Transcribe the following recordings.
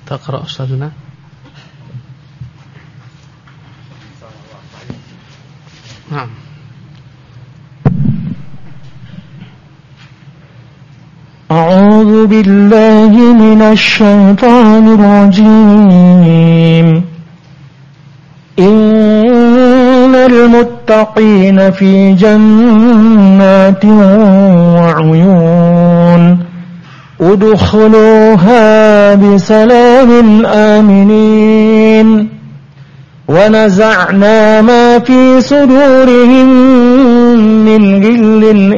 تقرأ أستاذنا. نعم. أعوذ بالله من الشيطان الرجيم. إن المتقين في جنات وعيون ادخلوها بسلام آمنين ونزعنا ما في صدورهم من غل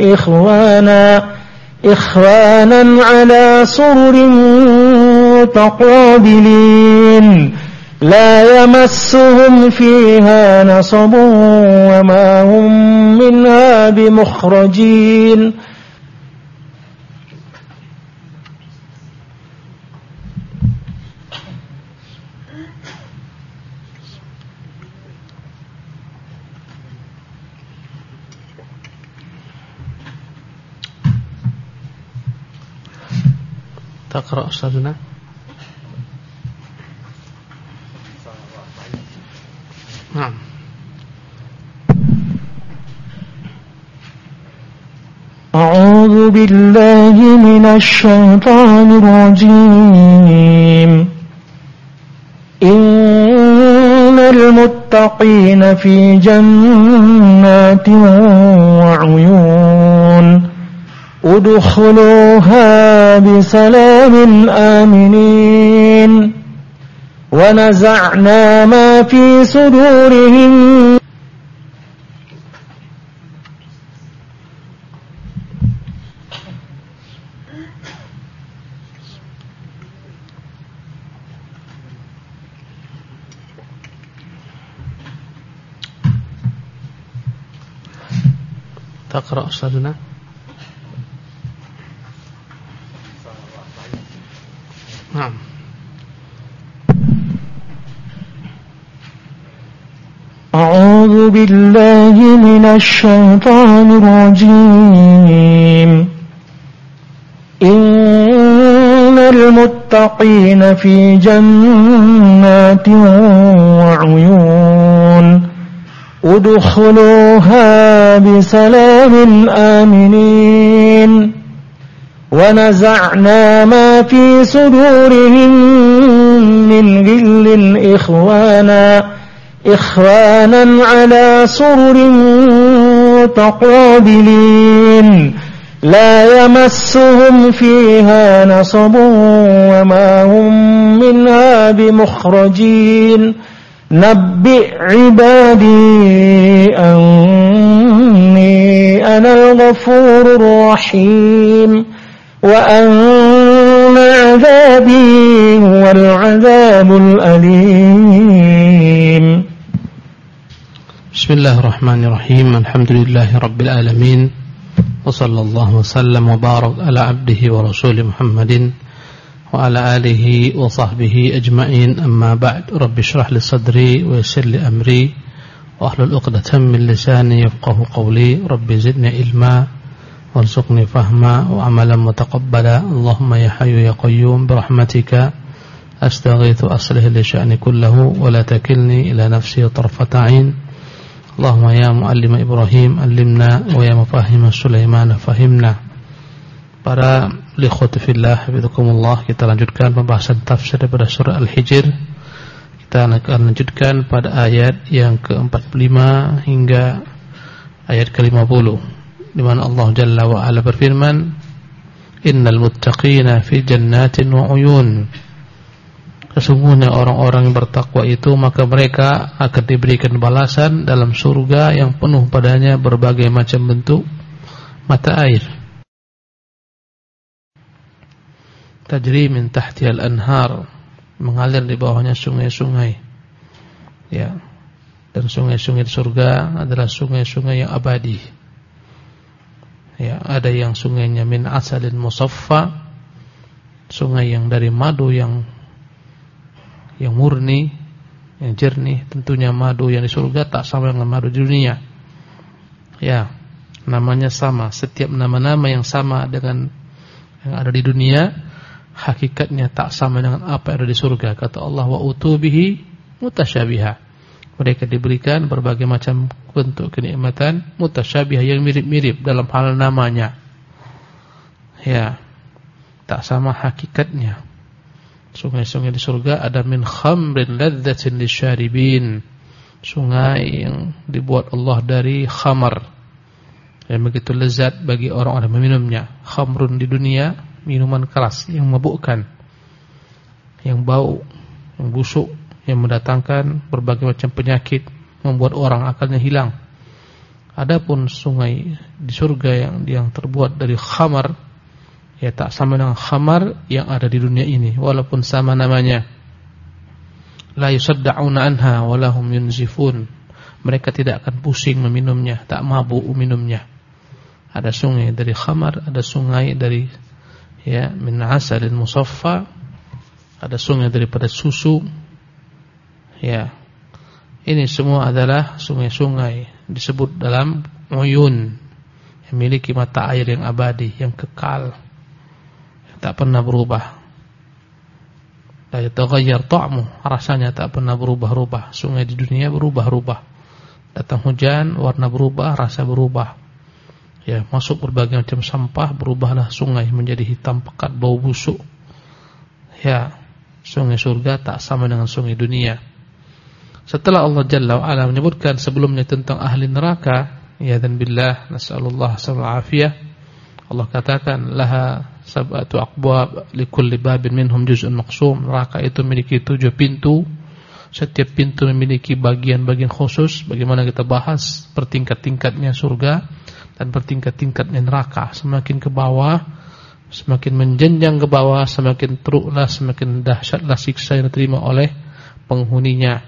إخوانا على سرر متقابلين لا يمسهم فيها نصب وما هم منها بمخرجين. تقرأ أستاذنا. نعم. أعوذ بالله من الشيطان الرجيم. إن المتقين في جنات وعيون ادخلوها بسلام آمنين ونزعنا ما في صدورهم تقرأ أستاذنا. نعم. أعوذ بالله من الشيطان الرجيم. إن المتقين في جنات وعيون ادخلوها بسلام آمنين ونزعنا ما في صدورهم من غل إخوانا على سرر متقابلين لا يمسهم فيها نصب وما هم منها بمخرجين. نبئ عبادي أني أنا الغفور الرحيم وأن عذابي هو العذاب الأليم. بسم الله الرحمن الرحيم. الحمد لله رب العالمين وصلى الله وسلم وبارك على عبده ورسوله محمد وعلى آله وصحبه أجمعين. أما بعد. رب اشرح لي صدري ويسر لي أمري واحلل عقدة من لساني يفقهوا قولي. رب زدني علما وارزقني فهما وعملا متقبلا. اللهم يا حي يا قيوم برحمتك أستغيث أصلح لي شأني كله ولا تكلني إلى نفسي طرفة عين. اللهم يا معلم إبراهيم علمنا ويا مفاهيم سليمان فهمنا. Para likhwati fillah hafizakumullah, kita lanjutkan pembahasan tafsir daripada surah Al-Hijr. Kita akan lanjutkan pada ayat yang ke-45 hingga ayat ke-50, di mana Allah Jalla wa Ala berfirman, Innal muttaqina fi jannatin wa uyun. Sesungguhnya orang-orang yang bertakwa itu, maka mereka akan diberikan balasan dalam surga yang penuh padanya berbagai macam bentuk mata air. Tajri min tahtihal anhar, mengalir di bawahnya sungai-sungai. Ya. Dan sungai-sungai di surga adalah sungai-sungai yang abadi. Ya, ada yang sungainya min asalin musaffa, sungai yang dari madu yang murni, yang jernih. Tentunya madu yang di surga tak sama dengan madu di dunia. Ya, namanya sama. Setiap nama-nama yang sama dengan yang ada di dunia hakikatnya tak sama dengan apa yang ada di surga. Kata Allah, wa utubihi mutasyabiha. Mereka diberikan berbagai macam bentuk kenikmatan mutasyabiha, yang mirip-mirip dalam hal namanya. Ya, tak sama hakikatnya. Sungai-sungai di surga ada min khamrin ladzatin lisyaribin. Sungai yang dibuat Allah dari khamar, yang begitu lezat bagi orang-orang meminumnya. Khamrun di dunia, minuman keras yang memabukkan, yang bau, yang busuk, yang mendatangkan berbagai macam penyakit, membuat orang akalnya hilang. Adapun sungai di surga yang terbuat dari khamar, ya tak sama dengan khamar yang ada di dunia ini, walaupun sama namanya. La yusadda'una anha wa lahum yunzifun. Mereka tidak akan pusing meminumnya, tak mabuk minumnya. Ada sungai dari khamar, ada sungai dari min asalin musaffa, ada sungai daripada susu. Ya, ini semua adalah sungai-sungai disebut dalam uyun, yang memiliki mata air yang abadi, yang kekal, yang tak pernah berubah. La yataghayyar ta'mu, rasanya tak pernah berubah-ubah. Sungai di dunia berubah-ubah. Datang hujan, warna berubah, rasa berubah. Ya, masuk berbagai macam sampah, berubahlah sungai menjadi hitam pekat, bau busuk. Ya, sungai surga tak sama dengan sungai dunia. Setelah Allah Jalla wa Ala menyebutkan sebelumnya tentang ahli neraka, ya dan billah, nas'alullah sallallahu. Allah katakan, laha sab'atu aqbab likulli babin minhum juz'un maqsum. Neraka itu memiliki 7 pintu. Setiap pintu memiliki bagian-bagian khusus. Bagaimana kita bahas bertingkat-tingkatnya surga dan bertingkat-tingkatnya neraka. Semakin ke bawah, semakin menjenjang ke bawah, semakin teruklah, semakin dahsyatlah siksa yang diterima oleh penghuninya.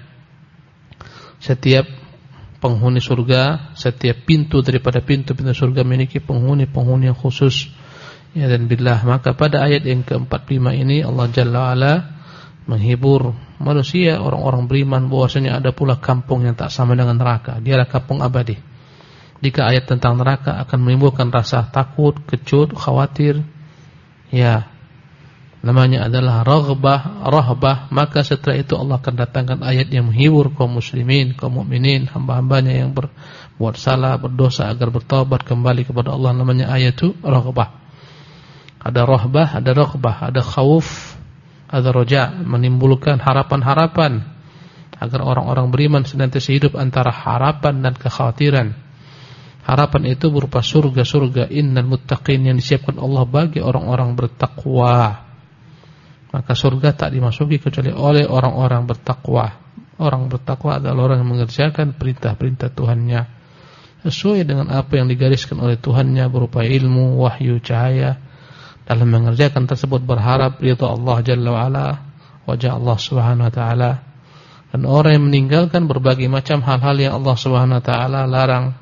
Setiap penghuni surga, setiap pintu daripada pintu-pintu surga memiliki penghuni-penghuni yang khusus. Ya dan billah, maka pada ayat yang ke-45 ini Allah Jalla wa'ala menghibur manusia, orang-orang beriman, bahwasanya ada pula kampung yang tak sama dengan neraka. Dialah kampung abadi. Jika ayat tentang neraka akan menimbulkan rasa takut, kecut, khawatir, ya namanya adalah rahbah, maka setelah itu Allah akan datangkan ayat yang menghibur kaum muslimin, kaum mukminin, hamba-hambanya yang berbuat salah, berdosa agar bertaubat kembali kepada Allah. Namanya ayatu rahbah. Ada rahbah, ada raghbah, ada khauf, ada roja, menimbulkan harapan-harapan agar orang-orang beriman senantiasa hidup antara harapan dan kekhawatiran. Harapan itu berupa surga-surga, innal muttaqin, yang disiapkan Allah bagi orang-orang bertakwa. Maka surga tak dimasuki kecuali oleh orang-orang bertakwa. Orang bertakwa adalah orang yang mengerjakan perintah-perintah Tuhannya sesuai dengan apa yang digariskan oleh Tuhannya berupa ilmu, wahyu, cahaya. Dalam mengerjakan tersebut berharap ridha Allah Jalla wa'ala, wajah Allah Subhanahu wa ta'ala. Dan orang yang meninggalkan berbagai macam hal-hal yang Allah Subhanahu wa ta'ala larang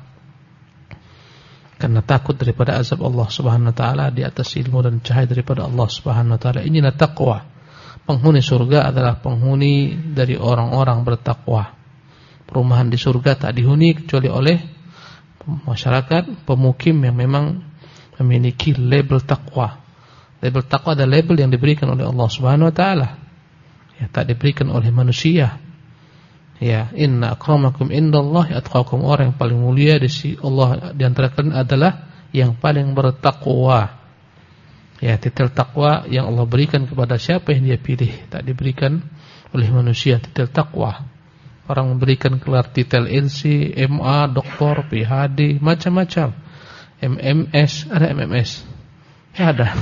karena takut daripada azab Allah Subhanahu wa ta'ala, di atas ilmu dan cahaya daripada Allah Subhanahu wa ta'ala. Inilah taqwa. Penghuni surga adalah penghuni dari orang-orang bertakwa. Perumahan di surga tak dihuni kecuali oleh masyarakat pemukim yang memang memiliki label takwa. Label takwa adalah label yang diberikan oleh Allah Subhanahu wa ta'ala, ya, tak diberikan oleh manusia. Ya, inna akramakum indallahi atqakum. Orang yang paling mulia di sisi Allah di antara kalian adalah yang paling bertakwa. Ya, titel takwa yang Allah berikan kepada siapa yang Dia pilih, tak diberikan oleh manusia titel takwa. Orang memberikan gelar titel LC, MA, doktor, PhD, macam-macam. MMS, ada MMS. Ya ada.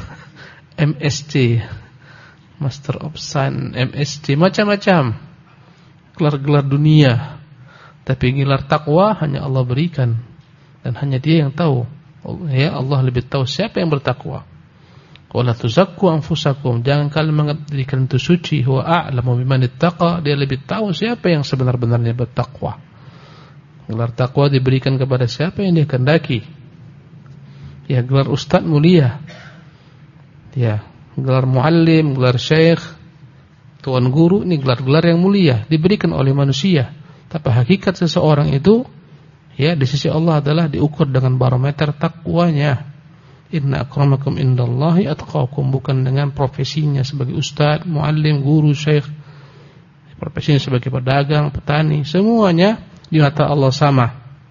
MSc, Master of Science, MSc, macam-macam. Gelar-gelar dunia, tapi gelar takwa hanya Allah berikan dan hanya Dia yang tahu. Ya, Allah lebih tahu siapa yang bertakwa. Wala tuzakku anfusakum, jangan kalian menganggap diri kalian itu suci. Huwa a'lamu biman ittaqa, Dia lebih tahu siapa yang sebenar-benarnya bertakwa. Gelar takwa diberikan kepada siapa yang Dia kehendaki. Ya, gelar ustaz mulia. Ya, gelar muallim, gelar syekh, tuan guru, ini gelar-gelar yang mulia diberikan oleh manusia. Tapi hakikat seseorang itu, ya, di sisi Allah adalah diukur dengan barometer takwanya. Inna akramakum indallahi atqakum, bukan dengan profesinya sebagai ustaz, muallim, guru, syekh, profesinya sebagai pedagang, petani, semuanya di mata Allah sama.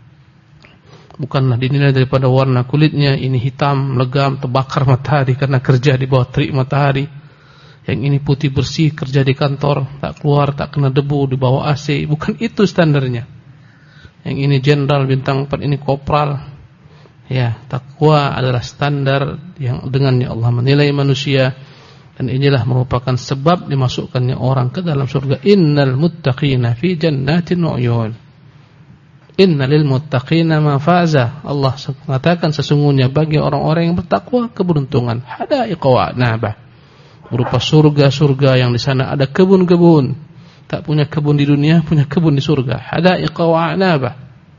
Bukanlah dinilai daripada warna kulitnya, ini hitam, legam, terbakar matahari karena kerja di bawah terik matahari. Yang ini putih bersih, kerja di kantor, tak keluar, tak kena debu, di bawah AC. Bukan itu standarnya. Yang ini jenderal bintang 4, ini kopral. Ya, takwa adalah standar yang dengannya Allah menilai manusia. Dan inilah merupakan sebab dimasukkannya orang ke dalam surga. Innal muttaqina fi jannatin wa uyun. Innalil muttaqina mafaza. Allah mengatakan sesungguhnya bagi orang-orang yang bertakwa keberuntungan. Hadaiqa wa a'naba, berupa surga-surga yang di sana ada kebun-kebun. Tak punya kebun di dunia, punya kebun di surga. Hadaiqa wa a'naba.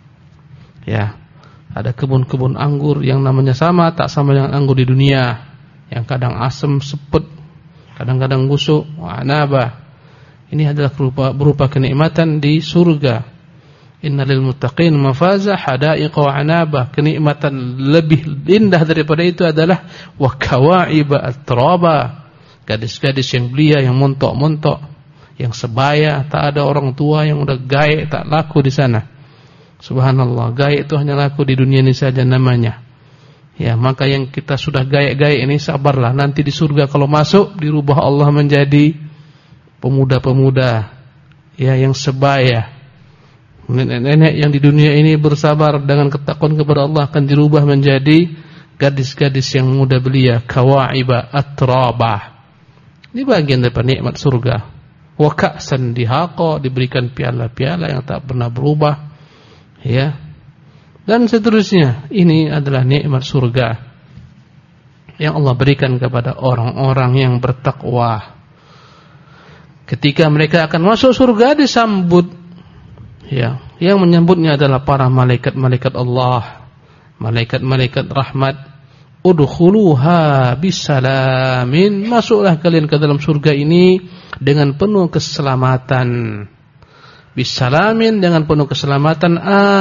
Ya, ada kebun-kebun anggur yang namanya sama, tak sama dengan anggur di dunia, yang kadang asam sepet, kadang-kadang busuk. Wa a'naba, ini adalah berupa kenikmatan di surga. Innalil muttaqin mafaza hadaiqa wa anaba. Kenikmatan lebih indah daripada itu adalah wa kawa'iba atraba, gadis-gadis yang belia, yang montok-montok, yang sebaya, tak ada orang tua yang udah gaek, tak laku di sana. Subhanallah, gaek itu hanya laku di dunia ini saja namanya. Ya, maka yang kita sudah gaek-gaek ini sabarlah, nanti di surga kalau masuk dirubah Allah menjadi pemuda-pemuda ya yang sebaya. Nenek-nenek yang di dunia ini bersabar dengan ketakwaan kepada Allah akan dirubah menjadi gadis-gadis yang muda belia, kawa'iba atraba. Ini bagian daripada nikmat surga. Wa ka'san dihaqa, diberikan piala-piala yang tak pernah berubah. Ya. Dan seterusnya. Ini adalah nikmat surga yang Allah berikan kepada orang-orang yang bertakwa. Ketika mereka akan masuk surga disambut, ya, yang menyambutnya adalah para malaikat-malaikat Allah, malaikat-malaikat rahmat. Udkhuluha bisalamin, masuklah kalian ke dalam surga ini dengan penuh keselamatan. Bisalamin, dengan penuh keselamatan.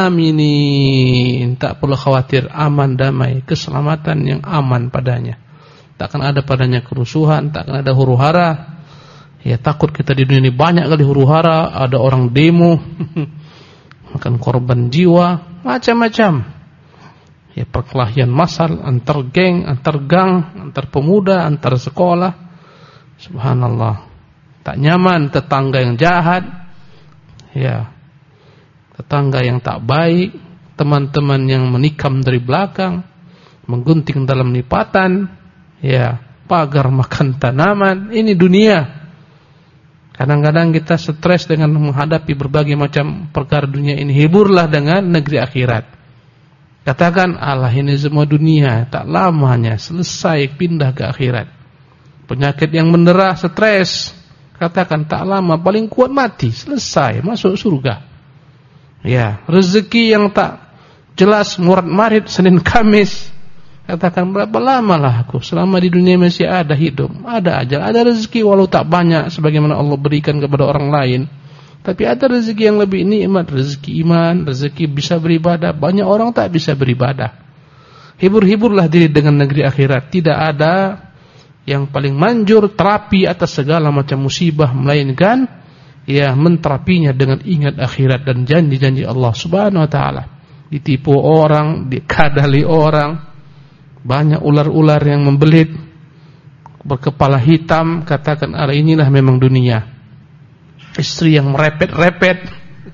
Aminin, tak perlu khawatir, aman, damai, keselamatan yang aman padanya. Takkan ada padanya kerusuhan, takkan ada huru-hara. Ya, takut kita di dunia ini banyak kali huru-hara, ada orang demo makan korban jiwa, macam-macam. Ya, perkelahian massal antar geng, antar gang, antar pemuda, antar sekolah. Subhanallah. Tak nyaman, tetangga yang jahat. Ya. Tetangga yang tak baik, teman-teman yang menikam dari belakang, menggunting dalam lipatan, ya, pagar makan tanaman. Ini dunia. Kadang-kadang kita stres dengan menghadapi berbagai macam perkara dunia ini. Hiburlah dengan negeri akhirat. Katakan, Allah, ini semua dunia, tak lamanya selesai, pindah ke akhirat. Penyakit yang mendera, stres, katakan tak lama, paling kuat mati, selesai, masuk surga. Ya, rezeki yang tak jelas, murad-marid, Senin Kamis, katakan berapa lama lah aku, selama di dunia masih ada hidup, ada ajal, ada rezeki walau tak banyak sebagaimana Allah berikan kepada orang lain. Tapi ada rezeki yang lebih nikmat, rezeki iman, rezeki bisa beribadah. Banyak orang tak bisa beribadah. Hibur-hiburlah diri dengan negeri akhirat. Tidak ada yang paling manjur terapi atas segala macam musibah, melainkan ya menterapinya dengan ingat akhirat dan janji-janji Allah Subhanahu wa taala. Ditipu orang, dikadali orang, banyak ular-ular yang membelit, berkepala hitam, katakan, "Allah, inilah memang dunia." Istri yang merepet-repet,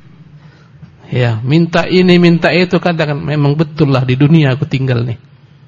ya, minta ini, minta itu, katakan, memang betul lah di dunia aku tinggal nih.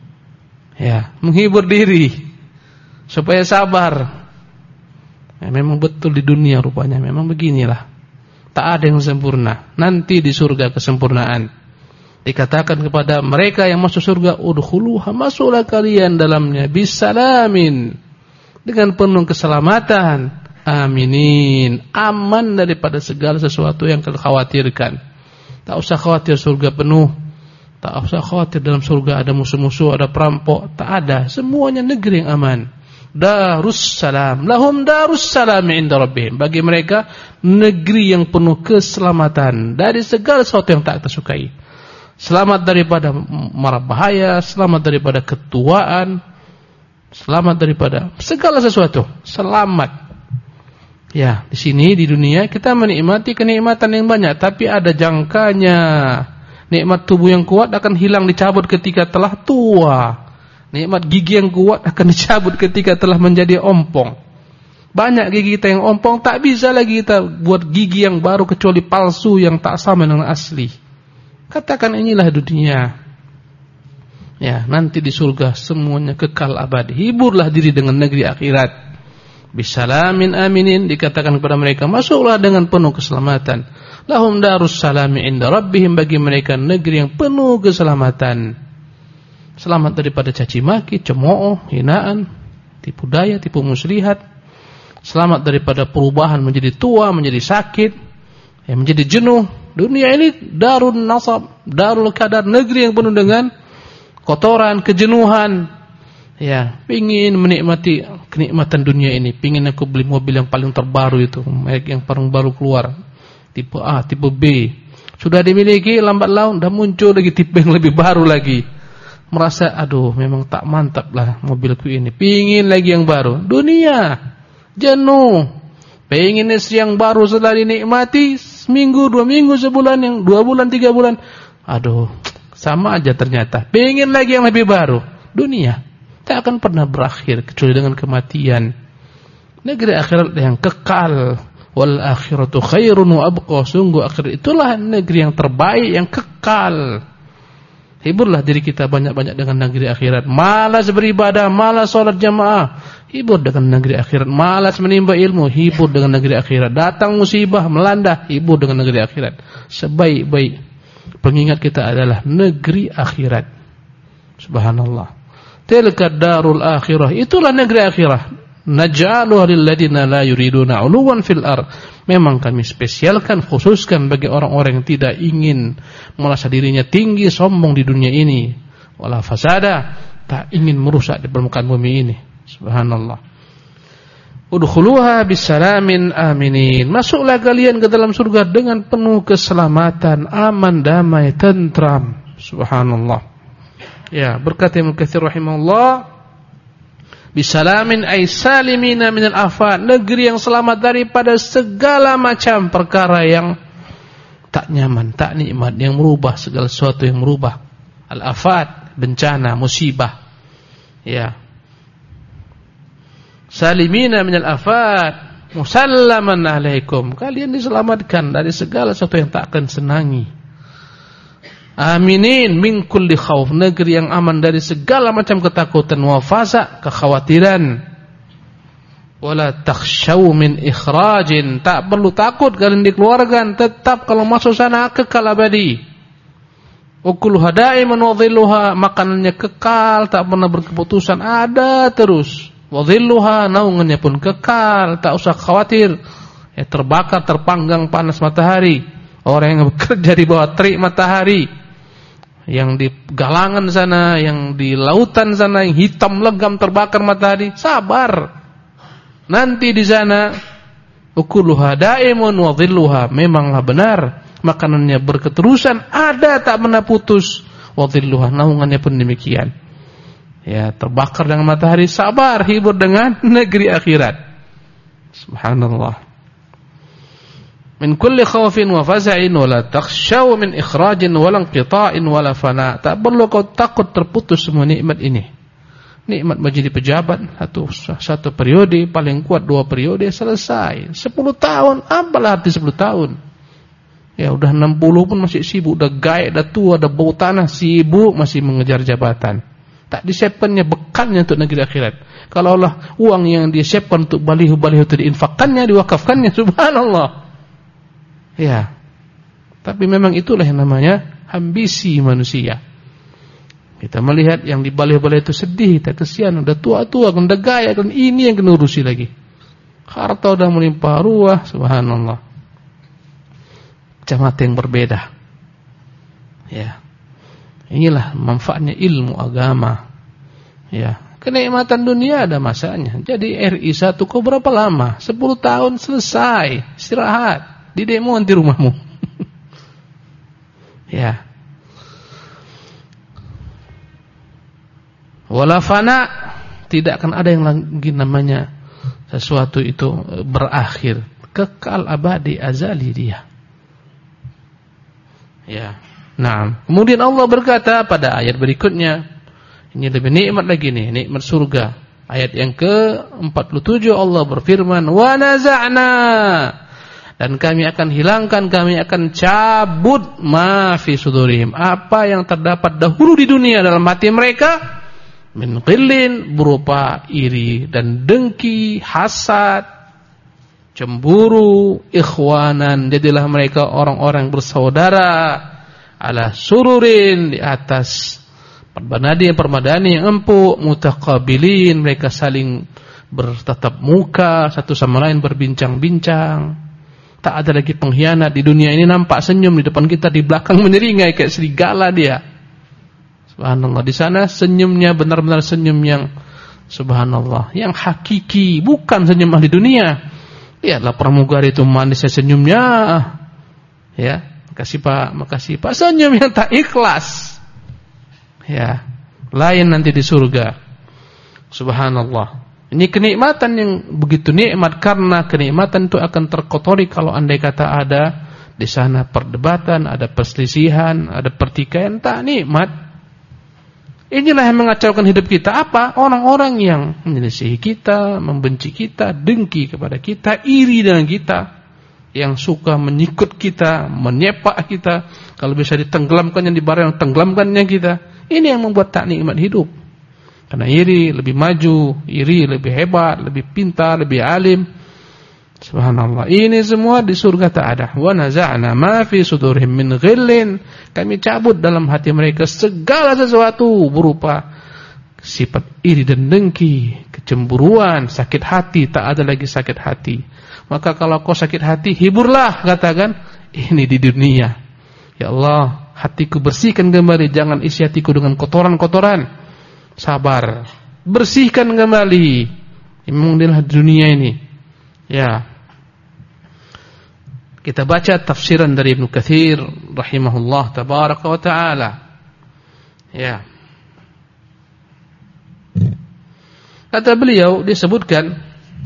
Ya, menghibur diri supaya sabar. Ya, memang betul di dunia rupanya, memang beginilah. Tak ada yang sempurna. Nanti di surga kesempurnaan. Dikatakan kepada mereka yang masuk surga, udkhuluha, masuklah kalian dalamnya bisalamin, dengan penuh keselamatan. Aminin, aman daripada segala sesuatu yang kalian khawatirkan. Tak usah khawatir surga penuh, tak usah khawatir dalam surga ada musuh-musuh, ada perampok, tak ada. Semuanya negeri yang aman. Darussalam, lahum darussalam inda rabbihim. Bagi mereka negeri yang penuh keselamatan dari segala sesuatu yang tak tersukai. selamat daripada mara bahaya, selamat daripada ketuaan, selamat daripada segala sesuatu, selamat. Ya, di sini di dunia kita menikmati kenikmatan yang banyak, tapi ada jangkanya. Nikmat tubuh yang kuat akan hilang, dicabut ketika telah tua. Nikmat gigi yang kuat akan dicabut ketika telah menjadi ompong. Banyak gigi kita yang ompong, tak bisa lagi kita buat gigi yang baru kecuali palsu yang tak sama dengan asli. Katakan inilah dunia. Ya, nanti di surga semuanya kekal abadi. Hiburlah diri dengan negeri akhirat. Bisalamin aminin, dikatakan kepada mereka, masuklah dengan penuh keselamatan. Lahum darus salami inda rabbihim, bagi mereka negeri yang penuh keselamatan. Selamat daripada caci maki, cemooh, hinaan, tipu daya, tipu muslihat. Selamat daripada perubahan menjadi tua, menjadi sakit, ya, menjadi jenuh. Dunia ini darun nasab, darul kadar, negeri yang penuh dengan kotoran, kejenuhan. Ya, pingin menikmati kenikmatan dunia ini, pingin aku beli mobil yang paling terbaru itu, merek yang paling baru keluar, tipe A, tipe B. Sudah dimiliki, lambat laun dah muncul lagi tipe yang lebih baru lagi. Merasa aduh, memang tak mantap lah mobilku ini. Pingin lagi yang baru. Dunia jenuh, pengen istri yang baru setelah dinikmati seminggu, 2 minggu, sebulan, yang 2 bulan, 3 bulan, aduh, sama aja ternyata. Pengen lagi yang lebih baru. Dunia tak akan pernah berakhir kecuali dengan kematian. Negeri akhirat yang kekal. Wal akhiratu khairun wa abqa. Sungguh akhirat itulah negeri yang terbaik, yang kekal. Hiburlah diri kita banyak-banyak dengan negeri akhirat. Malas beribadah, malas sholat jamaah, hibur dengan negeri akhirat. Malas menimba ilmu, hibur dengan negeri akhirat. Datang musibah melanda, hibur dengan negeri akhirat. Sebaik-baik pengingat kita adalah negeri akhirat. Subhanallah. Tilka darul akhirah, itulah negeri akhirat. Naj'aluha lil ladina la yuriduna 'uluwan fil ard. Memang kami spesialkan, khususkan bagi orang-orang yang tidak ingin merasa dirinya tinggi, sombong di dunia ini. Wala fasada, tak ingin merusak di permukaan bumi ini. Subhanallah. Udkhuluha bisalamin aminin. Masuklah kalian ke dalam surga dengan penuh keselamatan, aman, damai, tentram. Subhanallah. Ya, berkata Ibnu Katsir rahimahullah, bisalamin ay salimina minal afat, negeri yang selamat daripada segala macam perkara yang tak nyaman, tak nikmat, yang merubah segala sesuatu, yang merubah. Al-afat, bencana, musibah. Ya. Salimina minal afat, musallaman alaikum. Kalian diselamatkan dari segala sesuatu yang tak akan senangi. Aminin min kulli khauf, negeri yang aman dari segala macam ketakutan, wa faza, kekhawatiran. Wala takhshaw min ikhrajin, tak perlu takut kalian dikeluarkan, tetap kalau masuk sana kekal abadi. Ukuluha da'iman wa dhilluha, makanannya kekal, tak pernah berkeputusan, ada terus. Wa dhilluha, naungannya pun kekal, tak usah khawatir ya terbakar, terpanggang panas matahari. Orang yang bekerja di bawah terik matahari, yang di galangan sana, yang di lautan sana, yang hitam legam terbakar matahari, sabar. Nanti di sana ukuluha da'imun wa dhilluha, memanglah benar makanannya berketerusan, ada tak pernah putus. Wa dhilluha, naungannya pun demikian. Ya, terbakar dengan matahari, sabar, hibur dengan negeri akhirat. Subhanallah. Min kulli khawfin wa faza'in wa la takhshaw min ikhrajin wa la inqita'in wa la fana. Tak perlu kau takut terputus semua nikmat ini. Nikmat menjadi pejabat satu periode, paling kuat 2 periode, selesai. 10 tahun, apalah arti 10 tahun? Ya udah 60 pun masih sibuk, udah gaek, udah tua, udah bau tanah, sibuk masih mengejar jabatan. Tak disiapkannya bekalnya untuk negeri akhirat. Kalau Allah uang yang disiapkan untuk baliho-baliho itu diinfakkannya, diwakafkannya, subhanallah. Ya, tapi memang itulah yang namanya ambisi manusia. Kita melihat yang di baliho-baliho itu sedih, tak kesian, udah tua-tua, udah gaya, dan ini yang kena urusi lagi. Harta udah melimpah ruah, subhanallah. Kacamata yang berbeda. Ya, inilah manfaatnya ilmu agama. Ya, kenikmatan dunia ada masanya. Jadi RI 1 kau berapa lama? 10 tahun selesai, istirahat. Di demo di rumahmu. Ya. Wala fana, tidak akan ada yang lagi namanya sesuatu itu berakhir, kekal abadi azali dia. Ya. Nah, kemudian Allah berkata pada ayat berikutnya, ini lebih nikmat lagi nih, nikmat surga. Ayat yang ke-47 Allah berfirman, wa naza'na, dan kami akan hilangkan, kami akan cabut ma fi sudurihim, apa yang terdapat dahulu di dunia dalam hati mereka, min ghillin, berupa iri dan dengki, hasad, cemburu, ikhwanan, jadilah mereka orang-orang bersaudara, ala sururin, di atas permadani yang empuk, mutaqabilin, mereka saling bertatap muka, satu sama lain berbincang-bincang. Tak ada lagi pengkhianat. Di dunia ini nampak senyum, di depan kita, di belakang menyeringai kayak serigala dia. Subhanallah. Di sana senyumnya benar-benar senyum yang subhanallah, yang hakiki, bukan senyum ahli dunia. Lihatlah pramugari itu manisnya senyumnya. Ya, makasih Pak, senyum yang tak ikhlas. Ya, lain nanti di surga. Subhanallah. Ini kenikmatan yang begitu nikmat, karena kenikmatan itu akan terkotori kalau andai kata ada di sana perdebatan, ada perselisihan, ada pertikaian, tak nikmat. Inilah yang mengacaukan hidup kita. Apa? Orang-orang yang menyelisihi kita, membenci kita, dengki kepada kita, iri dengan kita, yang suka menyikut kita, menyepak kita, kalau bisa ditenggelamkannya di barang yang tenggelamkannya kita. Ini yang membuat tak nikmat hidup. Karena iri lebih maju, iri lebih hebat, lebih pintar, lebih alim. Subhanallah. Ini semua di surga tak ada. Wa naza'na ma fi sudurihim min ghillin. Kami cabut dalam hati mereka segala sesuatu berupa sifat iri dan dengki, kecemburuan, sakit hati. Tak ada lagi sakit hati. Maka kalau kau sakit hati, hiburlah, katakan, ini di dunia. Ya Allah, hatiku bersihkan kembali, jangan isi hatiku dengan kotoran-kotoran. Sabar, bersihkan kembali. Memang inilah dunia ini. Ya. Kita baca tafsiran dari Ibnu Katsir rahimahullah tabaraka wa taala. Ya. Kata beliau, disebutkan,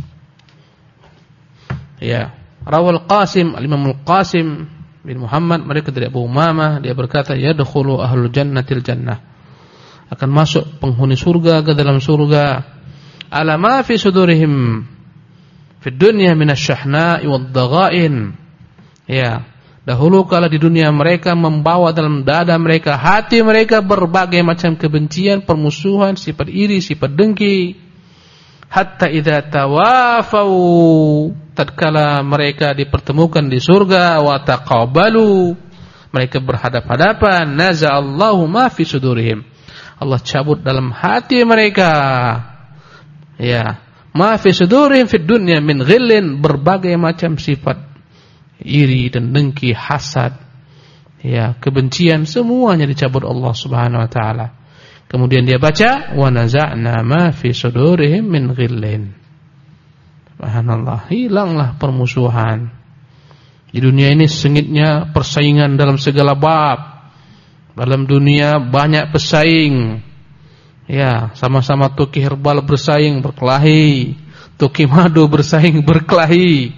ya, rawal Qasim, al-Imam al-Qasim bin Muhammad, mereka dari Abu Umamah, dia berkata, yadkhulu ahlul jannatil jannah, akan masuk penghuni surga ke dalam surga, ala ma fi sudurihim fid dunya minasyahna'i wad-dhaghain. Ya, dahulu kala di dunia mereka membawa dalam dada mereka, hati mereka, berbagai macam kebencian, permusuhan, sifat iri, sifat dengki. Hatta idza tawafau, tatkala mereka dipertemukan di surga, wa taqabalu, mereka berhadap-hadapan, naza'allahu ma fi sudurihim, Allah cabut dalam hati mereka, ya, ma fi sudurihim fid dunya min ghillin, berbagai macam sifat iri dan dengki, hasad, ya, kebencian, semuanya dicabut Allah Subhanahu wa taala. Kemudian dia baca, wa naza'na ma fi sudurihim min ghillin. Subhanallah, hilanglah permusuhan. Di dunia ini sengitnya persaingan dalam segala bab. Dalam dunia banyak pesaing. Ya, sama-sama tuki herbal bersaing, berkelahi. Tuki madu bersaing, berkelahi.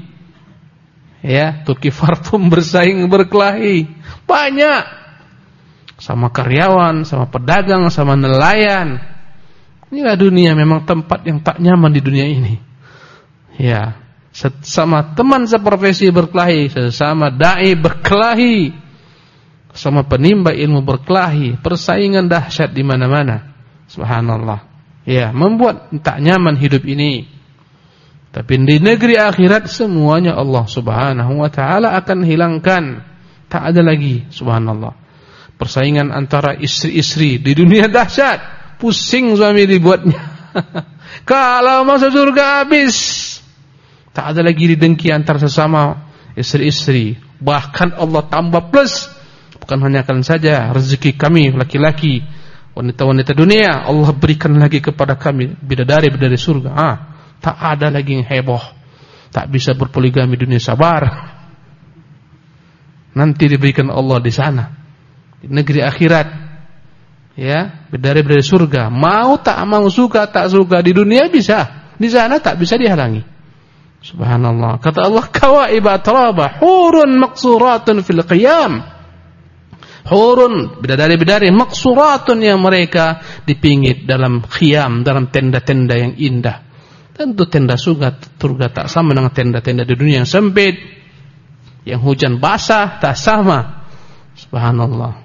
Ya, tuki parfum bersaing, berkelahi. Banyak. Sama karyawan, sama pedagang, sama nelayan. Inilah dunia, memang tempat yang tak nyaman di dunia ini. Ya, sesama teman seprofesi berkelahi, sesama dai berkelahi, sama penimba ilmu berkelahi, persaingan dahsyat di mana-mana. Subhanallah. Ya, membuat tak nyaman hidup ini. Tapi di negeri akhirat semuanya Allah Subhanahu wa taala akan hilangkan. Tak ada lagi, subhanallah. Persaingan antara istri-istri di dunia dahsyat, pusing suami dibuatnya. Kalau masuk surga habis. Tak ada lagi didengki antara sesama istri-istri. Bahkan Allah tambah plus. Bukan hanya kalian saja, rezeki kami laki-laki, wanita-wanita dunia, Allah berikan lagi kepada kami bidadari-bidadari surga. Tak ada lagi yang heboh. Tak bisa berpoligami dunia, sabar. Nanti diberikan Allah di sana, di negeri akhirat. Ya, bidadari surga. Mau tak mau, suka tak suka, di dunia bisa, di sana tak bisa dihalangi. Subhanallah. Kata Allah, kawaiba atraba, hurun maqsuratun fil qiyam. Hurun, bidadari-bidadari maqsuratun yang mereka dipingit dalam khiyam, dalam tenda-tenda yang indah. Tentu tenda surga tak sama dengan tenda-tenda di dunia yang sempit, yang hujan basah, tak sama. Subhanallah.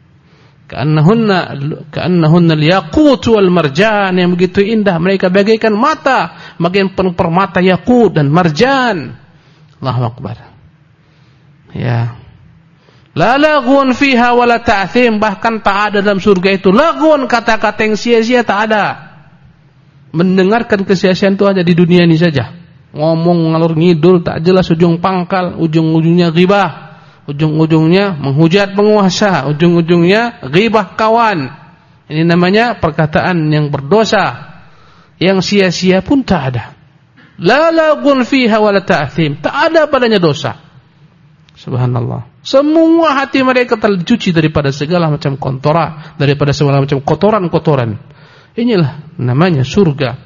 Ka'annahunna al-yaqut wal marjan, yang begitu indah, mereka bagaikan mata, bagian permata yaqut dan marjan. Allahu akbar. Ya. La laghun fiha wala ta'thim, bahkan tak ada dalam surga itu laghun, kata-kata yang sia-sia tak ada. Mendengarkan kesia-siaan itu ada di dunia ini saja. Ngomong ngalur ngidul tak jelas ujung pangkal, ujung-ujungnya ghibah, ujung-ujungnya menghujat penguasa, ujung-ujungnya ghibah kawan. Ini namanya perkataan yang berdosa, yang sia-sia pun tak ada. La laghun fiha wala ta'thim, tak ada padanya dosa. Subhanallah. Semua hati mereka telah dicuci daripada segala macam kotoran, daripada segala macam kotoran-kotoran. Inilah namanya surga.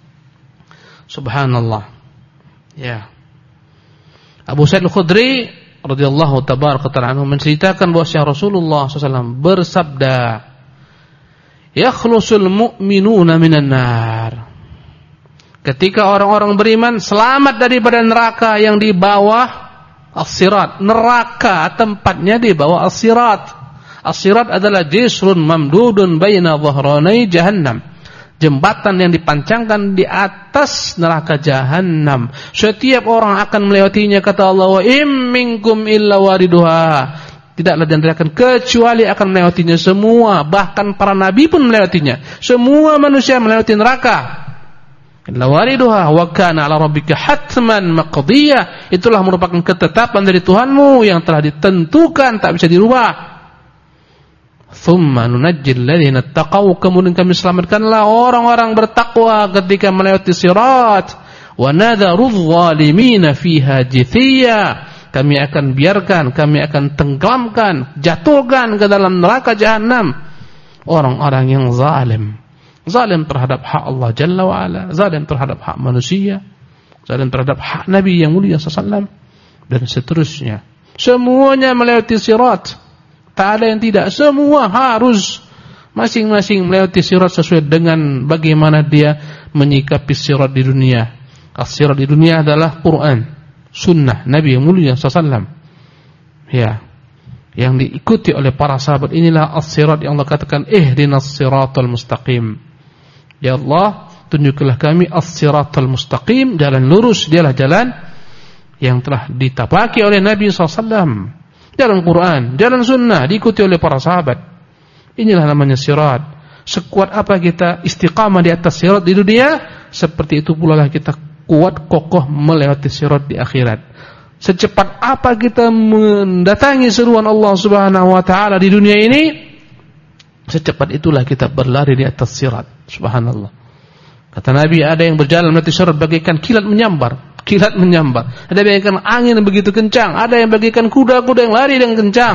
Subhanallah. Ya. Abu Sa'id Al-Khudri radhiyallahu tabaraka ta'ala anhu menceritakan bahwa Rasulullah SAW bersabda, "Yakhlusul mu'minuna minan nar." Ketika orang-orang beriman selamat daripada neraka yang di bawah as-sirat. Neraka tempatnya di bawah as-sirat. As-sirat adalah jisrun mamdudun baina dhahranai jahannam. Jembatan yang dipancangkan di atas neraka jahannam. Setiap orang akan melewatinya, kata Allah, wa im minkum illa wariduha. Tidaklah diantarakan kecuali akan melewatinya semua, bahkan para nabi pun melewatinya. Semua manusia melewati neraka. Illa wariduha wa kana 'ala rabbika hatman maqdiyah. Itulah merupakan ketetapan dari Tuhanmu yang telah ditentukan, tak bisa dirubah. Thumma nunajjil ladzina taqaw, kemudian kami selamatkanlah orang-orang bertakwa ketika melewati sirat. Wa nadharudz zalimina fiha jithiya, kami akan biarkan, kami akan tenggelamkan, jatuhkan ke dalam neraka jahanam orang-orang yang zalim. Zalim terhadap hak Allah Jalla wa Ala, zalim terhadap hak manusia, zalim terhadap hak Nabi yang mulia sallallahu, dan seterusnya. Semuanya melewati sirat. Tak ada yang tidak, semua harus masing-masing melewati sirat sesuai dengan bagaimana dia menyikapi sirat di dunia. As-sirat di dunia adalah Quran, sunnah Nabi yang mulia sallallahu, ya, yang diikuti oleh para sahabat. Inilah as-sirat yang Allah katakan, ihdinas siratal mustaqim. Ya Allah, tunjukkanlah kami as-siratal mustaqim, jalan lurus. Dialah jalan yang telah ditapaki oleh Nabi sallallahu, jalan Quran, jalan sunnah, diikuti oleh para sahabat. Inilah namanya sirat. Sekuat apa kita istiqamah di atas sirat di dunia, seperti itu pula lah kita kuat kokoh melewati sirat di akhirat. Secepat apa kita mendatangi seruan Allah Subhanahu wa taala di dunia ini, secepat itulah kita berlari di atas sirat. Subhanallah. Kata Nabi, ada yang berjalan melewati sirat bagaikan kilat menyambar. Kilat menyambar. Ada yang bagaikan angin yang begitu kencang, ada yang bagaikan kuda-kuda yang lari dengan kencang,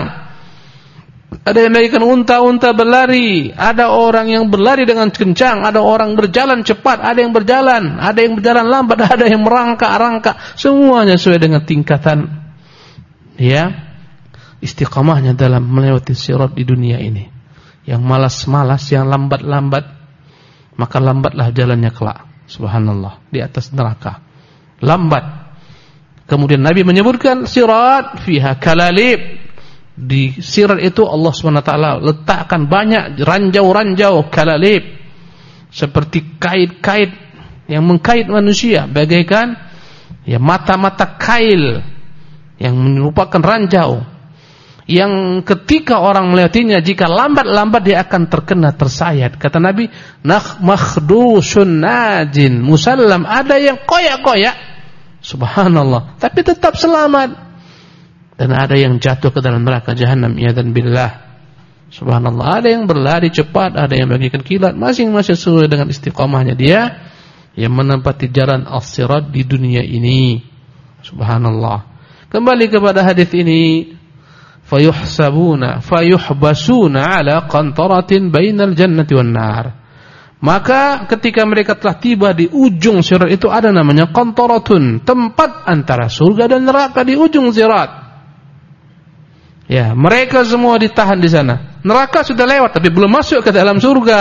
ada yang bagaikan unta-unta berlari, ada orang yang berlari dengan kencang, ada orang berjalan cepat, ada yang berjalan lambat, ada yang merangkak-rangkak. Semuanya sesuai dengan tingkatan, ya, istiqamahnya dalam melewati sirat di dunia ini. Yang malas-malas, yang lambat-lambat, maka lambatlah jalannya kelak. Subhanallah, di atas neraka lambat. Kemudian Nabi menyebutkan sirat fiha kalalib. Di sirat itu Allah SWT letakkan banyak ranjau-ranjau kalalib, seperti kait-kait yang mengkait manusia, bagaikan ya mata-mata kail yang merupakan ranjau, yang ketika orang melewatinya, jika lambat-lambat dia akan terkena, tersayat. Kata Nabi, makhdusun najin musallam, ada yang koyak-koyak, subhanallah, tapi tetap selamat, dan ada yang jatuh ke dalam neraka jahanam, iyadzan billah. Subhanallah, ada yang berlari cepat, ada yang bagaikan kilat, masing-masing sesuai dengan istiqamahnya dia yang menempati jalan as-sirat di dunia ini. Subhanallah. Kembali kepada hadis ini, fayuhbasuna ala qantaratin bainal jannati wan nar. Maka ketika mereka telah tiba di ujung sirat itu ada namanya qantaratun, tempat antara surga dan neraka di ujung sirat. Ya, mereka semua ditahan di sana. Neraka sudah lewat tapi belum masuk ke dalam surga.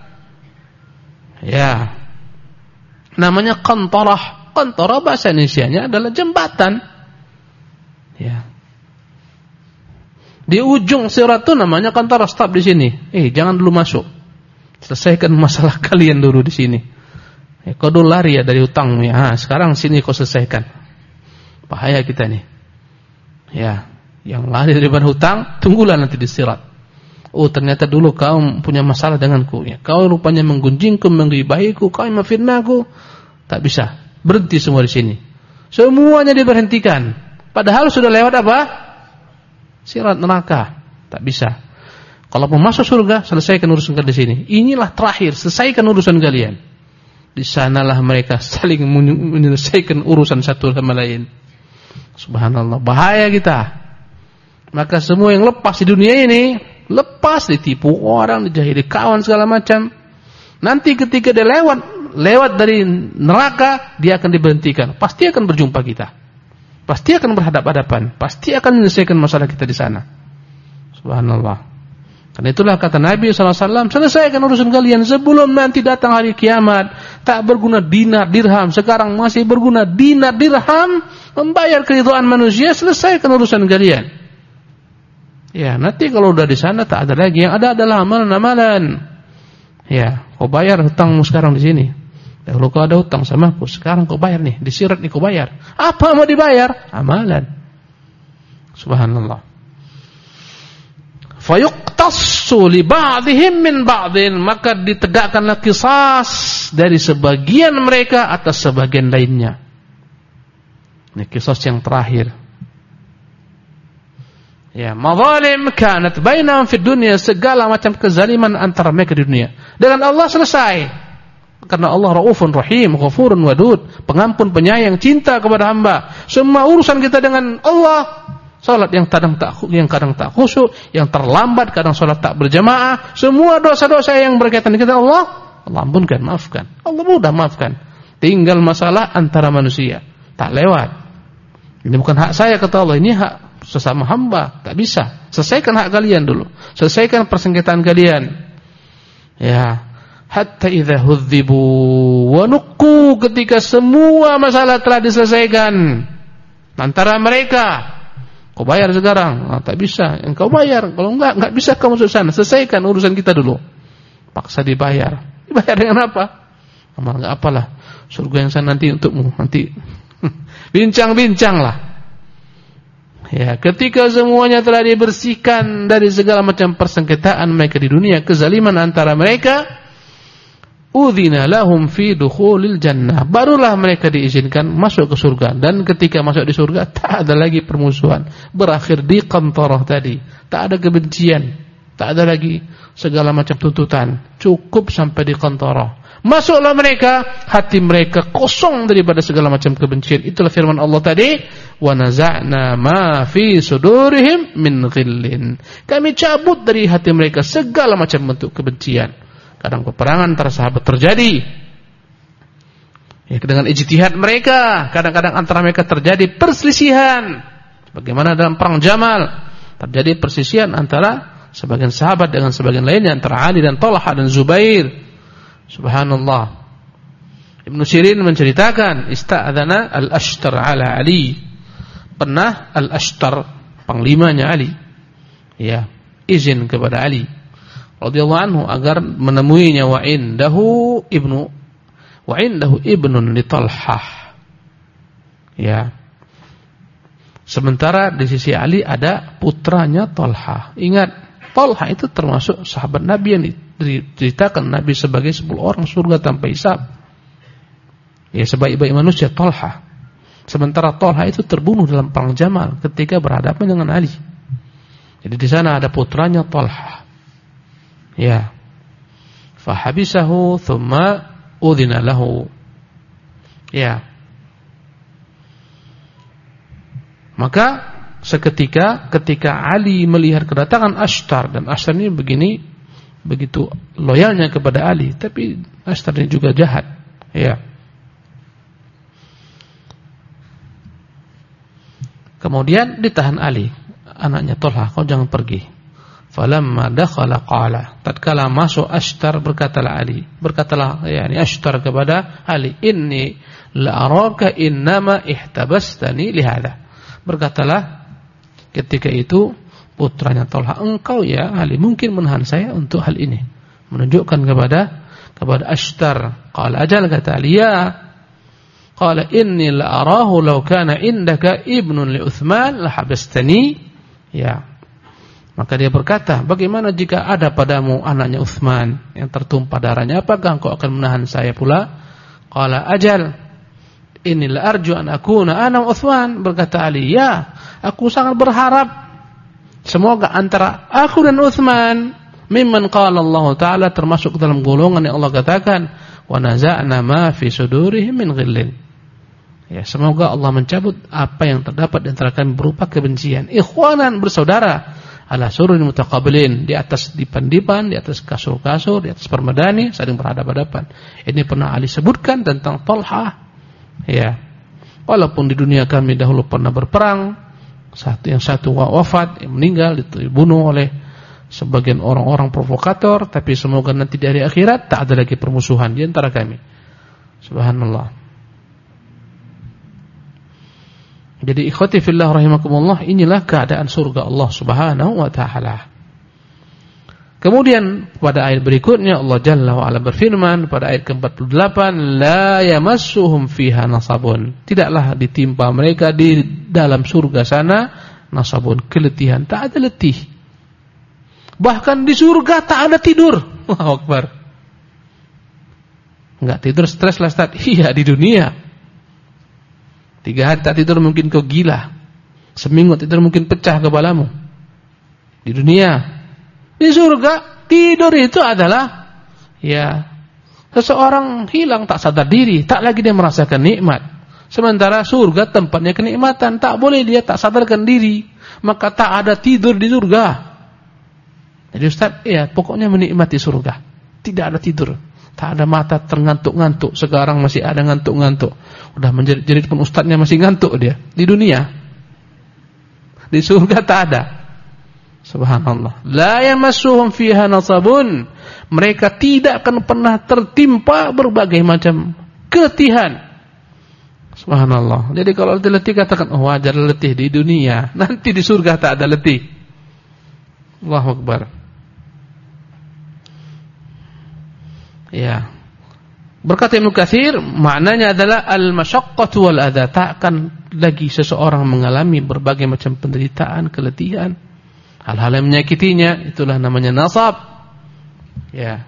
Ya. Namanya qantarah. Qantarah bahasa Indonesianya adalah jembatan. Ya. Di ujung sirat itu namanya qantarah, stop di sini. Jangan dulu masuk. Selesaikan masalah kalian dulu di sini. Kau dulu lari ya dari utangmu ya. Sekarang sini kau selesaikan. Bahaya kita nih. Ya, yang lari daripada hutang, tunggulah nanti di sirat. Ternyata dulu kau punya masalah denganku. Ya, kau rupanya menggunjingku, menggibahiku, kau memfitnahku. Tak bisa. Berhenti semua di sini. Semuanya diberhentikan. Padahal sudah lewat apa? Sirat neraka. Tak bisa. Kalau mau masuk surga, selesaikan urusan kalian di sini. Inilah terakhir, selesaikan urusan kalian. Di sanalah mereka saling menyelesaikan urusan satu sama lain. Subhanallah, bahaya kita. Maka semua yang lepas di dunia ini, lepas ditipu orang, dijahili kawan segala macam. Nanti ketika dia lewat dari neraka, dia akan diberhentikan. Pasti akan berjumpa kita. Pasti akan berhadap-hadapan. Pasti akan menyelesaikan masalah kita di sana. Subhanallah. Karena itulah kata Nabi SAW, selesaikan urusan kalian sebelum nanti datang hari kiamat. Tak berguna dinar dirham, sekarang masih berguna dinar dirham, membayar keridhaan manusia, selesaikan urusan kalian. Ya, nanti kalau udah di sana tak ada lagi, yang ada adalah amalan-amalan. Ya, kau bayar hutangmu sekarang di sini. Kalau kau ada hutang sama aku, sekarang kau bayar nih, di sirat nih kau bayar. Apa mau dibayar? Amalan. Subhanallah. Fayuqtassu li ba'dihim min ba'din, maka ditegakkanlah qisas dari sebagian mereka atas sebagian lainnya. Ini qisas yang terakhir. Ya, madzalim kanat bainahum fid dunya, segala macam kezaliman antara mereka di dunia. Dengan Allah selesai. Karena Allah Raufun Rahim, Ghafurun Wadud, pengampun, penyayang, cinta kepada hamba. Semua urusan kita dengan Allah. Salat yang kadang tak khusyuk, yang terlambat, kadang salat tak berjamaah, semua dosa-dosa yang berkaitan dengan Allah, Allah ampunkan, maafkan. Allah mudah maafkan. Tinggal masalah antara manusia, tak lewat. Ini bukan hak saya kata Allah, ini hak sesama hamba, tak bisa. Selesaikan hak kalian dulu. Selesaikan persengketaan kalian. Ya. Hatta idza hudzibu wa nuqqu, ketika semua masalah telah diselesaikan antara mereka. Kau bayar sekarang, tak bisa. Engkau bayar, kalau enggak bisa kamu masuk sana. Selesaikan urusan kita dulu. Paksa dibayar. Dibayar dengan apa? Amal enggak apalah. Surga yang sana nanti untukmu. Nanti bincang-bincanglah. Ya, ketika semuanya telah dibersihkan dari segala macam persengketaan mereka di dunia, kezaliman antara mereka, udzina lahum fi dukhulil jannah, barulah mereka diizinkan masuk ke surga. Dan ketika masuk di surga, tak ada lagi permusuhan, berakhir di qantarah tadi. Tak ada kebencian, tak ada lagi segala macam tuntutan, cukup sampai di qantarah. Masuklah mereka, hati mereka kosong daripada segala macam kebencian. Itulah firman Allah tadi, wa naza'na ma fi sudurihim min ghillin, kami cabut dari hati mereka segala macam bentuk kebencian. Kadang peperangan antara sahabat terjadi, ya, dengan ijtihad mereka. Kadang-kadang antara mereka terjadi perselisihan. Bagaimana dalam perang Jamal terjadi perselisihan antara sebagian sahabat dengan sebagian lainnya, antara Ali dan Talha dan Zubair. Subhanallah. Ibnu Sirin menceritakan, ista'adzana al-Ashtar ala Ali. Pernah al-Ashtar, panglimanya Ali, ya, izin kepada Ali radhiyallahu anhu agar menemuinya, wa indahu ibnun li Talhah. Ya. Sementara di sisi Ali ada putranya Talhah. Ingat, Talhah itu termasuk sahabat Nabi yang diceritakan Nabi sebagai 10 orang surga tanpa hisab. Ya, sebaik-baik manusia Talhah. Sementara Talhah itu terbunuh dalam perang Jamal ketika berhadapan dengan Ali. Jadi di sana ada putranya Talhah. Ya, fahabisahu thumma udhina lahu. Ya, maka seketika ketika Ali melihat kedatangan Ashtar, dan Ashtar ini begitu loyalnya kepada Ali, tapi Ashtar ini juga jahat, ya. Kemudian ditahan Ali, anaknya Tolha, kau jangan pergi. Falamma dakhala qala, tatkala masuk Ashtar berkatalah Ashtar kepada Ali, inni la araka innama ihtabastani lihada. Berkatalah ketika itu putranya Tolha, engkau ya Ali mungkin menahan saya untuk hal ini, menunjukkan kepada Ashtar. Qala ajal, kata Ali, ya. Qala inni la arahu law kana indaka ibnun li Uthman la habastani, ya. Maka dia berkata, bagaimana jika ada padamu anaknya Uthman yang tertumpah darahnya, apakah engkau akan menahan saya pula? Qala ajal, inni la arju an akuna ana Uthman. Berkata Ali, ya, aku sangat berharap semoga antara aku dan Uthman mimman qala Allah Ta'ala, termasuk dalam golongan yang Allah katakan wa naza'na ma fi sudurihim min ghillin. Ya, semoga Allah mencabut apa yang terdapat di antara kami berupa kebencian. Ikhwanan, bersaudara, ala sururin mutaqabilin, di atas dipan-dipan, di atas kasur-kasur, di atas permadani, saling berhadapan-hadapan. Ini pernah Ali sebutkan tentang Tolha. Ya. Walaupun di dunia kami dahulu pernah berperang, yang satu wafat, yang meninggal, dibunuh oleh sebagian orang-orang provokator, tapi semoga nanti di hari akhirat tak ada lagi permusuhan di antara kami. Subhanallah. Jadi ikhwati fillah rahimakumullah, inilah keadaan surga Allah Subhanahu wa taala. Kemudian pada ayat berikutnya Allah Jalla wa Ala berfirman pada ayat ke-48, la yamassuhum fiha nasabun. Tidaklah ditimpa mereka di dalam surga sana nasabun, keletihan, tak ada letih. Bahkan di surga tak ada tidur. Allahu Akbar. Enggak tidur, stres lah Ustaz. Iya, di dunia 3 hari tak tidur mungkin kau gila. Seminggu tidur mungkin pecah kepalamu. Di dunia. Di surga tidur itu adalah ya seseorang hilang tak sadar diri, tak lagi dia merasakan nikmat. Sementara surga tempatnya kenikmatan, tak boleh dia tak sadarkan diri, maka tak ada tidur di surga. Jadi Ustaz, ya pokoknya menikmati surga. Tidak ada tidur. Tak ada mata terngantuk-ngantuk. Sekarang masih ada ngantuk-ngantuk. Udah menjerit pun ustadznya masih ngantuk dia. Di dunia. Di surga tak ada. Subhanallah. La yamassuhum fiha nasabun. Mereka tidak akan pernah tertimpa berbagai macam keletihan. Subhanallah. Jadi kalau letih katakan, oh wajar letih di dunia. Nanti di surga tak ada letih. Allahu Akbar. Ya. Berkata Ibnu Katsir, maknanya adalah al-masyaqqatu wal adza. Tak akan lagi seseorang mengalami berbagai macam penderitaan, keletihan, hal-hal yang menyakitinya, itulah namanya nasab. Ya.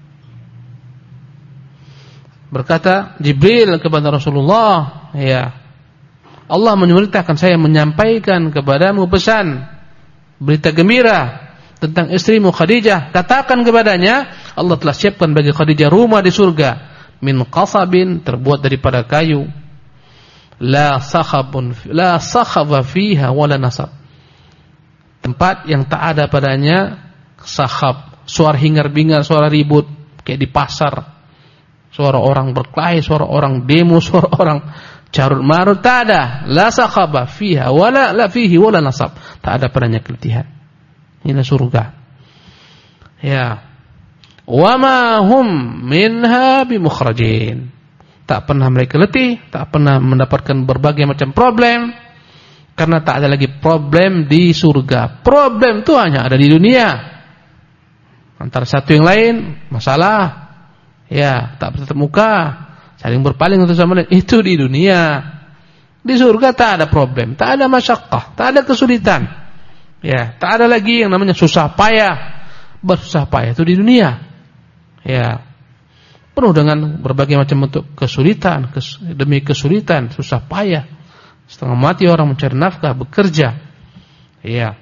Berkata Jibril kepada Rasulullah, ya. Allah memerintahkan saya menyampaikan kepadamu pesan, berita gembira tentang istrimu Khadijah. Katakan kepadanya, Allah telah siapkan bagi Khadijah rumah di surga, min qasabin, terbuat daripada kayu, la sakhaba fiha wala nasab, tempat yang tak ada padanya sakhab, suara hingar-bingar, suara ribut kayak di pasar, suara orang berkelahi, suara orang demo, suara orang carut marut, tak ada. La sakhaba fiha wala la fihi wala nasab, tak ada padanya keletihan. Inilah surga. Ya. Wa ma hum minha bimukhrajin. Tak pernah mereka letih, tak pernah mendapatkan berbagai macam problem, karena tak ada lagi problem di surga. Problem itu hanya ada di dunia. Antara satu yang lain, masalah, ya, tak bertatap muka, saling berpaling satu sama lain, itu di dunia. Di surga tak ada problem, tak ada masyaqqah, tak ada kesulitan. Ya, tak ada lagi yang namanya susah payah. Bersusah payah itu di dunia. Ya. Penuh dengan berbagai macam bentuk kesulitan, demi kesulitan, susah payah. Setengah mati orang mencari nafkah, bekerja. Ya.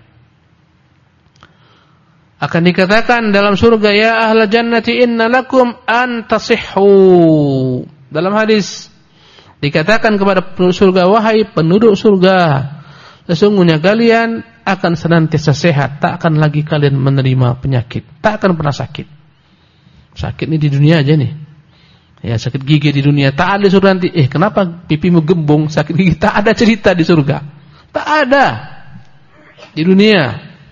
Akan dikatakan dalam surga, ya ahlal jannati inna lakum an tasihhu. Dalam hadis dikatakan kepada penduduk surga, wahai penduduk surga, Sesungguhnya kalian akan senantiasa sehat, tak akan lagi kalian menerima penyakit, tak akan pernah sakit. Sakit ini di dunia aja nih. Ya, sakit gigi di dunia, tak ada di surga nanti. Kenapa pipimu gembung, sakit gigi? Tak ada cerita di surga. Tak ada di dunia.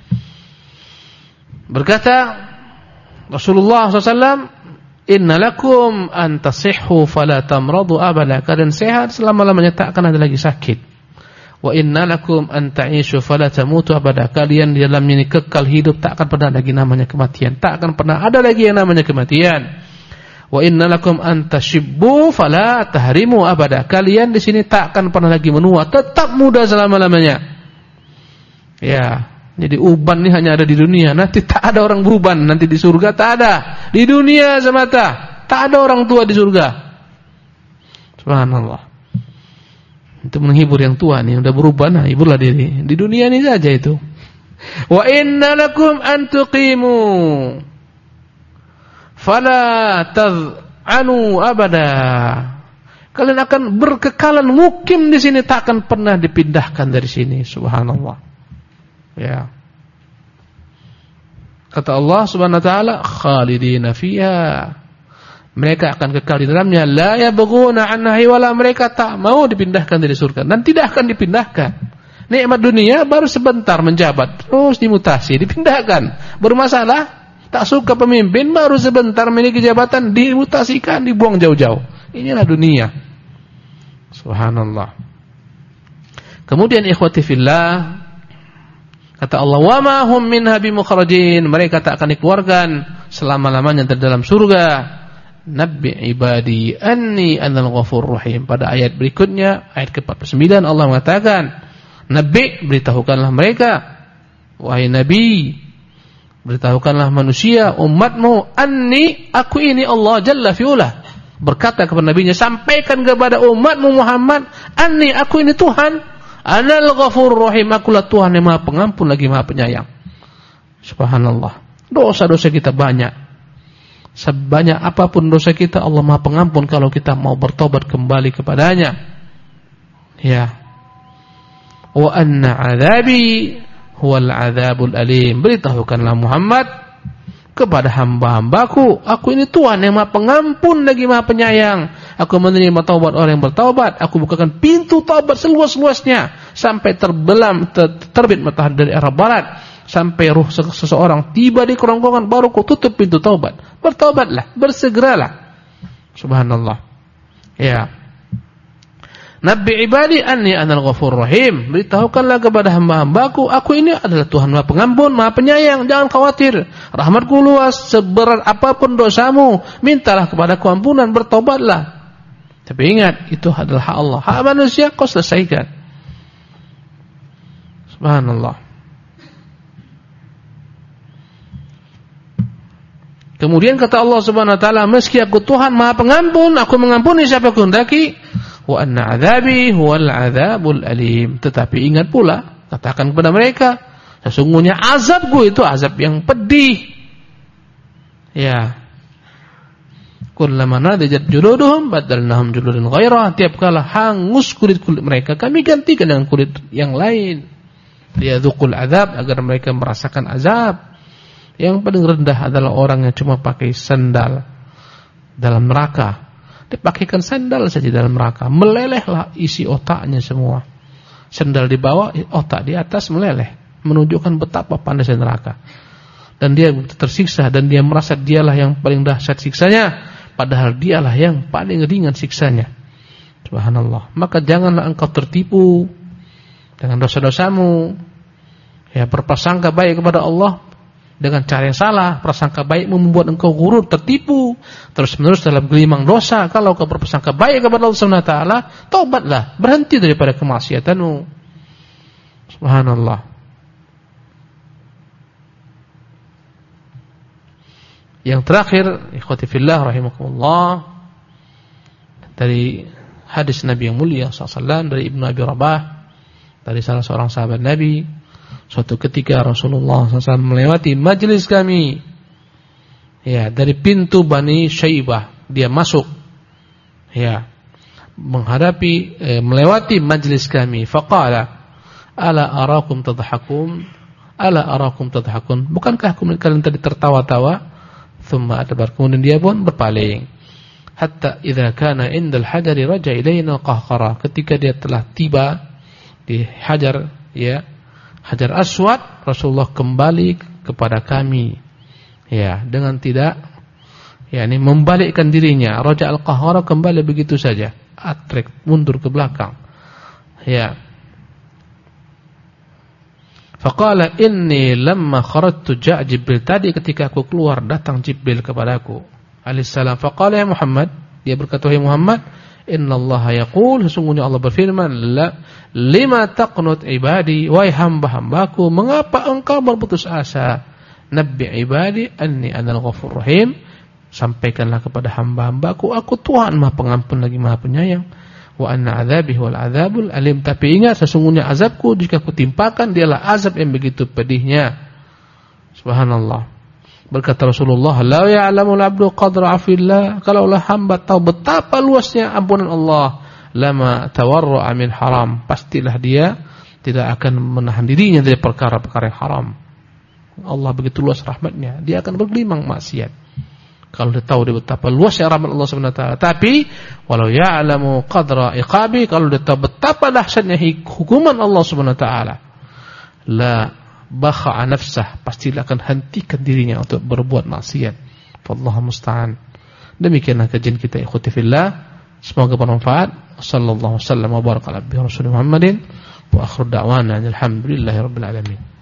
Berkata Rasulullah SAW, Inna lakum an tasihhu fala tamradu abada. Kalian sehat selama-lamanya, tak akan ada lagi sakit. Wa inna lakum an ta'ishu fala tamutu abada. Kalian di dalamnya ini kekal hidup, tak akan pernah lagi namanya kematian. Tak akan pernah ada lagi yang namanya kematian. Wa inna lakum an tashibbu fala tahrimu abada. Kalian di sini tak akan pernah lagi menua, tetap muda selama-lamanya. Ya. Jadi uban ini hanya ada di dunia. Nanti tak ada orang beruban. Nanti di surga tak ada. Di dunia semata. Tak ada orang tua di surga. Subhanallah. Itu menghibur yang tua nih. Udah beruban, nah, hiburlah diri. Di dunia ini saja itu. Wa inna lakum an tuqimu fala tad'anu abada. Kalian akan berkekalan mukim di sini, tak akan pernah dipindahkan dari sini. Subhanallah. Ya. Kata Allah Subhanahu wa taala, khalidina fiha. Mereka akan kekal di dalamnya, la yabghuna anha wala, mereka tak mau dipindahkan dari surga dan tidak akan dipindahkan. Nikmat dunia baru sebentar menjabat, terus dimutasi, dipindahkan. Bermasalah, tak suka pemimpin, baru sebentar memiliki jabatan, dimutasikan, dibuang jauh-jauh. Inilah dunia. Subhanallah. Kemudian ikhwati fillah, kata Allah, wa ma hum minha bimukhrajin. Mereka tak akan dikeluarkan selama-lamanya dari dalam surga. Nabbi ibadi anni anal ghafurur rahim. Pada ayat berikutnya, ayat ke-49, Allah mengatakan, Nabi, beritahukanlah mereka, wahai Nabi, beritahukanlah manusia, umatmu, anni, aku ini Allah Jalla fi'ulah. Berkata kepada nabinya, sampaikan kepada umatmu Muhammad, anni, aku ini Tuhan, anal ghafurur rahim, akulah Tuhan yang Maha Pengampun lagi Maha Penyayang. Subhanallah. Dosa-dosa kita banyak. Sebanyak apapun dosa kita, Allah Maha Pengampun kalau kita mau bertobat kembali kepadanya. Ya. Wa anna 'adzabi huwal 'adzabul alim. Beritahukanlah Muhammad kepada hamba-hambaku, aku ini Tuhan yang Maha Pengampun lagi Maha Penyayang. Aku menerima taubat orang yang bertaubat. Aku bukakan pintu taubat seluas-luasnya sampai terbit matahari dari arah barat, sampai ruh seseorang tiba di kerongkongan, baru ku tutup pintu taubat. Bertaubatlah, bersegeralah. Subhanallah. Ya. Nabi ibadi anni anal ghafurur rahim. Beritahukanlah kepada hamba-hambaku, aku ini adalah Tuhan Maha Pengampun, Maha Penyayang. Jangan khawatir, rahmatku luas, seberat apapun dosamu, mintalah kepadaku ampunan, bertobatlah. Tapi ingat, itu adalah hak Allah. Hak manusia kau selesaikan. Subhanallah. Kemudian kata Allah Subhanahu wa taala, meski aku Tuhan Maha Pengampun, aku mengampuni siapa aku hendaki. Wa anna 'adzabi huwal 'adzabul alim. Tetapi ingat pula, katakan kepada mereka, sesungguhnya azabku itu azab yang pedih. Ya. Kullama nadijat juluduhum badalnahum juludan ghairah. Tiap kala hangus kulit-kulit mereka, kami gantikan dengan kulit yang lain. Liyadzuqul 'adzab, agar mereka merasakan azab. Yang paling rendah adalah orang yang cuma pakai sandal dalam neraka. Dipakaikan sandal saja dalam neraka, melelehlah isi otaknya semua. Sandal di bawah, otak di atas meleleh, menunjukkan betapa panasnya neraka. Dan dia tersiksa, dan dia merasa dialah yang paling dahsyat siksanya, padahal dialah yang paling ringan siksanya. Subhanallah. Maka janganlah engkau tertipu dengan dosa-dosamu. Ya, berprasangka baik kepada Allah dengan cara yang salah. Prasangka baik membuat engkau gurur, tertipu terus-menerus dalam gelimang dosa. Kalau kau berprasangka baik kepada Allah Subhanahu wa taala, taubatlah, berhenti daripada kemaksiatanmu. Subhanallah. Yang terakhir, ikhwati fillah rahimakumullah, dari hadis Nabi yang mulia SAW dari Ibnu Abi Rabah, dari salah seorang sahabat Nabi. Suatu ketika Rasulullah SAW melewati majelis kami, ya, dari pintu Bani Syaibah dia masuk, ya, melewati majelis kami. Faqala, ala arakum tadhakun, ala arakum tadhakun, bukankah kalian tadi tertawa-tawa? Thumma adbar, kemudian dia pun berpaling. Hatta idza kana indal hajari raja ilaina qahqara, ketika dia telah tiba di hajar, ya, Hajar Aswad, Rasulullah kembali kepada kami, ya, dengan tidak, yakni membalikkan dirinya. Raja al-Qahhara, kembali begitu saja, atrek, mundur ke belakang, ya. Faqala inni lamma kharajtu ja'a Jibril, tadi ketika aku keluar datang Jibril kepadaku alaihissalam. Faqala ya Muhammad, dia berkata, wahai Muhammad, innallaha yaqul, sesungguhnya Allah berfirman, lima taqnut ibadi, wahai hamba-hambaku, mengapa engkau berputus asa? Nabbi ibadi anni anal ghafurur rahim, sampaikanlah kepada hamba-hambaku, aku Tuhan Maha Pengampun lagi Maha Penyayang. Wa anna adzabi wal adzabul alim, tapi ingat sesungguhnya azabku jika kutimpakan dialah azab yang begitu pedihnya. Subhanallah. Berkata Rasulullah, la ya'lamul 'abdu qadra 'afillah, kalaulah hamba tahu betapa luasnya ampunan Allah, lama tawarra'a min haram, pastilah dia tidak akan menahan dirinya dari perkara-perkara yang haram. Allah begitu luas rahmatnya, dia akan bergelimang maksiat kalau dia tahu dia betapa luasnya rahmat Allah Subhanahu wa taala. Tapi walau ya'lamu qadra iqabi, kalau dia tahu betapa dahsyatnya hukuman Allah Subhanahu wa taala, la bakha'a nafsah, pastilah akan hentikan dirinya untuk berbuat maksiat. Wallahu musta'an. Demikianlah kajian kita, ikhwati fillah, semoga bermanfaat. Sallallahu wasallam wa baraka ala Muhammadin wa akhiru da'wana alhamdulillahirabbil alamin.